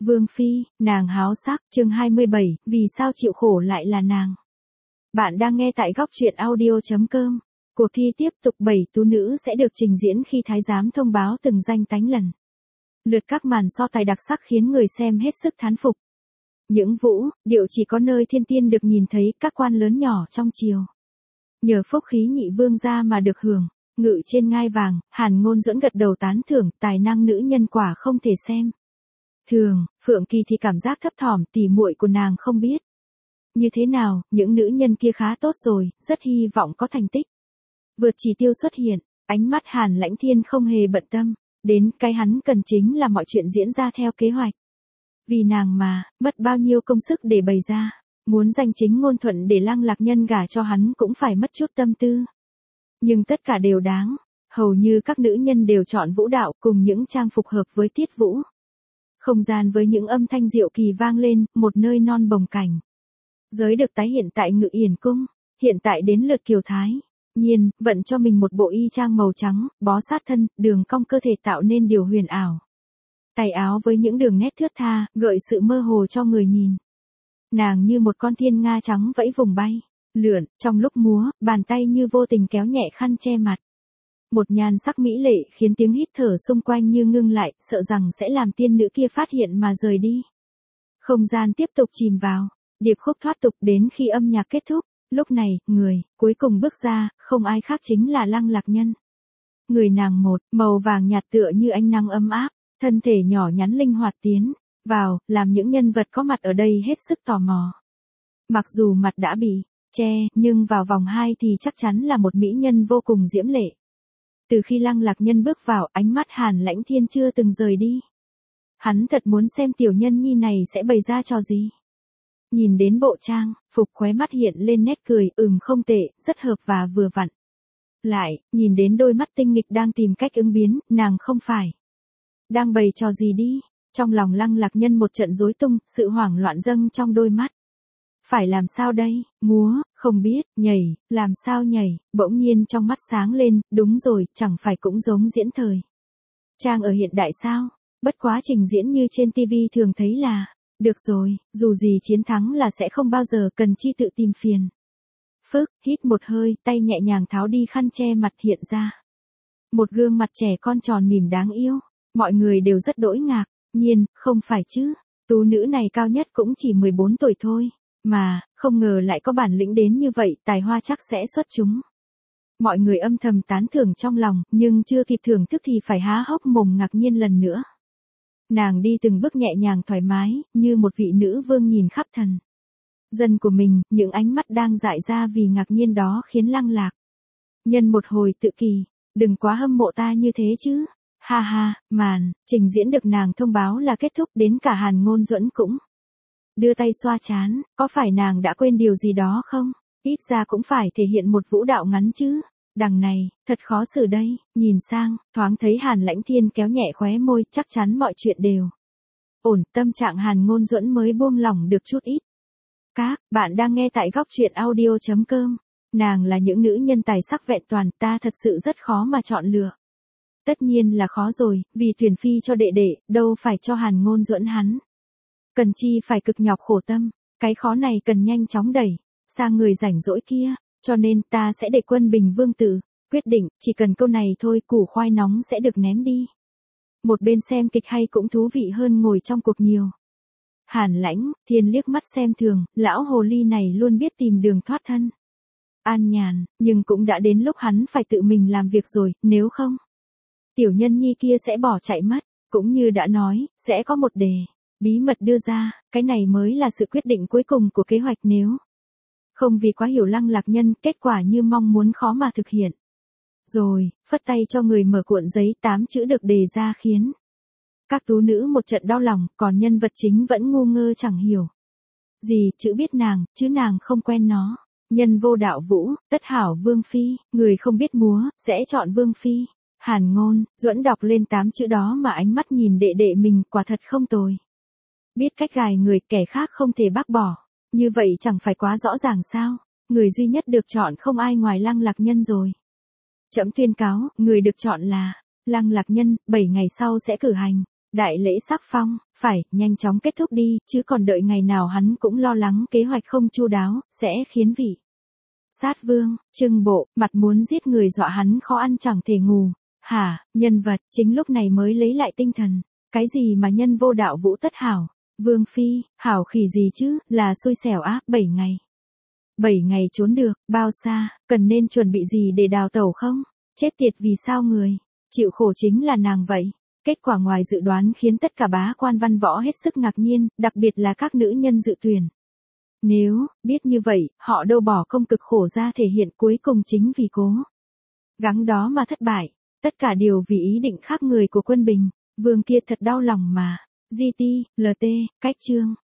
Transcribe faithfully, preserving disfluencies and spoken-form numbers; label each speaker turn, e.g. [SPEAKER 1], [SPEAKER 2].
[SPEAKER 1] Vương Phi, nàng háo sắc, chương hai mươi bảy, vì sao chịu khổ lại là nàng. Bạn đang nghe tại góc truyện audio.com. Cuộc thi tiếp tục bảy tú nữ sẽ được trình diễn khi thái giám thông báo từng danh tánh lần. Lượt các màn so tài đặc sắc khiến người xem hết sức thán phục. Những vũ, điệu chỉ có nơi thiên tiên được nhìn thấy, các quan lớn nhỏ trong triều. Nhờ phúc khí nhị vương gia mà được hưởng, ngự trên ngai vàng, Hàn Ngôn Duẫn gật đầu tán thưởng, tài năng nữ nhân quả không thể xem thường. Phượng Kỳ thì cảm giác thấp thỏm, tỉ muội của nàng không biết như thế nào, những nữ nhân kia khá tốt rồi, rất hy vọng có thành tích vượt chỉ tiêu xuất hiện. Ánh mắt Hàn Lãnh Thiên không hề bận tâm đến, cái hắn cần chính là mọi chuyện diễn ra theo kế hoạch. Vì nàng mà, mất bao nhiêu công sức để bày ra, muốn danh chính ngôn thuận để Lăng Lạc Nhân gả cho hắn cũng phải mất chút tâm tư. Nhưng tất cả đều đáng, hầu như các nữ nhân đều chọn vũ đạo cùng những trang phục hợp với tiết vũ. Không gian với những âm thanh diệu kỳ vang lên, một nơi non bồng cảnh. Giới được tái hiện tại Ngự Yển Cung, hiện tại đến lượt Kiều Thái. Nhiên, vận cho mình một bộ y trang màu trắng, bó sát thân, đường cong cơ thể tạo nên điều huyền ảo. Tay áo với những đường nét thướt tha, gợi sự mơ hồ cho người nhìn. Nàng như một con thiên nga trắng vẫy vùng bay, lượn, trong lúc múa, bàn tay như vô tình kéo nhẹ khăn che mặt. Một nhan sắc mỹ lệ khiến tiếng hít thở xung quanh như ngưng lại, sợ rằng sẽ làm tiên nữ kia phát hiện mà rời đi. Không gian tiếp tục chìm vào, điệp khúc thoát tục đến khi âm nhạc kết thúc. Lúc này, người, cuối cùng bước ra, không ai khác chính là Lăng Lạc Nhân. Người nàng một, màu vàng nhạt tựa như ánh nắng ấm áp, thân thể nhỏ nhắn linh hoạt tiến vào, làm những nhân vật có mặt ở đây hết sức tò mò. Mặc dù mặt đã bị che, nhưng vào vòng hai thì chắc chắn là một mỹ nhân vô cùng diễm lệ. Từ khi Lăng Lạc Nhân bước vào, ánh mắt Hàn Lãnh Thiên chưa từng rời đi. Hắn thật muốn xem tiểu nhân nhi này sẽ bày ra trò gì. Nhìn đến bộ trang, phục, khóe mắt hiện lên nét cười, ừm không tệ, rất hợp và vừa vặn. Lại, nhìn đến đôi mắt tinh nghịch đang tìm cách ứng biến, nàng không phải đang bày trò gì đi. Trong lòng Lăng Lạc Nhân một trận rối tung, sự hoảng loạn dâng trong đôi mắt. Phải làm sao đây, múa, không biết, nhảy, làm sao nhảy, bỗng nhiên trong mắt sáng lên, đúng rồi, chẳng phải cũng giống diễn thời trang ở hiện đại sao, bất quá trình diễn như trên tivi thường thấy là, được rồi, dù gì chiến thắng là sẽ không bao giờ cần chi tự tìm phiền. Phức, hít một hơi, tay nhẹ nhàng tháo đi khăn che mặt hiện ra. Một gương mặt trẻ con tròn mỉm đáng yêu, mọi người đều rất đỗi ngạc, nhiên, không phải chứ, tú nữ này cao nhất cũng chỉ mười bốn tuổi thôi. Mà, không ngờ lại có bản lĩnh đến như vậy, tài hoa chắc sẽ xuất chúng. Mọi người âm thầm tán thưởng trong lòng, nhưng chưa kịp thưởng thức thì phải há hốc mồm ngạc nhiên lần nữa. Nàng đi từng bước nhẹ nhàng thoải mái, như một vị nữ vương nhìn khắp thần dân của mình, những ánh mắt đang dại ra vì ngạc nhiên đó khiến Lăng Lạc Nhân một hồi tự kỳ, đừng quá hâm mộ ta như thế chứ. Ha ha, màn, trình diễn được nàng thông báo là kết thúc, đến cả Hàn Ngôn Duẫn cũng đưa tay xoa trán, có phải nàng đã quên điều gì đó không? Ít ra cũng phải thể hiện một vũ đạo ngắn chứ. Đằng này, thật khó xử đây, nhìn sang, thoáng thấy Hàn Lãnh Thiên kéo nhẹ khóe môi, chắc chắn mọi chuyện đều ổn, tâm trạng Hàn Ngôn Duẫn mới buông lỏng được chút ít. Các bạn đang nghe tại góc truyện audio.com. Nàng là những nữ nhân tài sắc vẹn toàn, ta thật sự rất khó mà chọn lựa. Tất nhiên là khó rồi, vì tuyển phi cho đệ đệ, đâu phải cho Hàn Ngôn Duẫn hắn. Cần chi phải cực nhọc khổ tâm, cái khó này cần nhanh chóng đẩy sang người rảnh rỗi kia, cho nên ta sẽ để Quân Bình Vương tử quyết định, chỉ cần câu này thôi, củ khoai nóng sẽ được ném đi. Một bên xem kịch hay cũng thú vị hơn ngồi trong cuộc nhiều. Hàn Lãnh Thiên liếc mắt xem thường, lão hồ ly này luôn biết tìm đường thoát thân. An nhàn, nhưng cũng đã đến lúc hắn phải tự mình làm việc rồi, nếu không, tiểu nhân nhi kia sẽ bỏ chạy mất, cũng như đã nói, sẽ có một đề bí mật đưa ra, cái này mới là sự quyết định cuối cùng của kế hoạch, nếu không vì quá hiểu Lăng Lạc Nhân, kết quả như mong muốn khó mà thực hiện. Rồi, phất tay cho người mở cuộn giấy, tám chữ được đề ra khiến các tú nữ một trận đau lòng, còn nhân vật chính vẫn ngu ngơ chẳng hiểu gì, chữ biết nàng, chứ nàng không quen nó. Nhân vô đạo vũ, tất hảo Vương Phi, người không biết múa, sẽ chọn Vương Phi. Hàn Ngôn Duẫn đọc lên tám chữ đó mà ánh mắt nhìn đệ đệ mình, quả thật không tồi. Biết cách gài người, kẻ khác không thể bác bỏ. Như vậy chẳng phải quá rõ ràng sao? Người duy nhất được chọn không ai ngoài Lăng Lạc Nhân rồi. Trẫm tuyên cáo, người được chọn là Lăng Lạc Nhân, bảy ngày sau sẽ cử hành Đại lễ sắc phong, phải, nhanh chóng kết thúc đi, chứ còn đợi ngày nào hắn cũng lo lắng kế hoạch không chu đáo, sẽ khiến vị sát vương, trưng bộ, mặt muốn giết người dọa hắn khó ăn chẳng thể ngủ. Hả, nhân vật, chính lúc này mới lấy lại tinh thần. Cái gì mà nhân vô đạo vũ tất hảo? Vương phi, hảo khỉ gì chứ, là xui xẻo á, bảy ngày. Bảy ngày trốn được, bao xa, cần nên chuẩn bị gì để đào tẩu không? Chết tiệt vì sao người, chịu khổ chính là nàng vậy. Kết quả ngoài dự đoán khiến tất cả bá quan văn võ hết sức ngạc nhiên, đặc biệt là các nữ nhân dự tuyển. Nếu, biết như vậy, họ đâu bỏ công cực khổ ra thể hiện cuối cùng chính vì cố gắng đó mà thất bại. Tất cả đều vì ý định khác người của quân Bình. Vương kia thật đau lòng mà. giê tê, lờ tê, cách chương.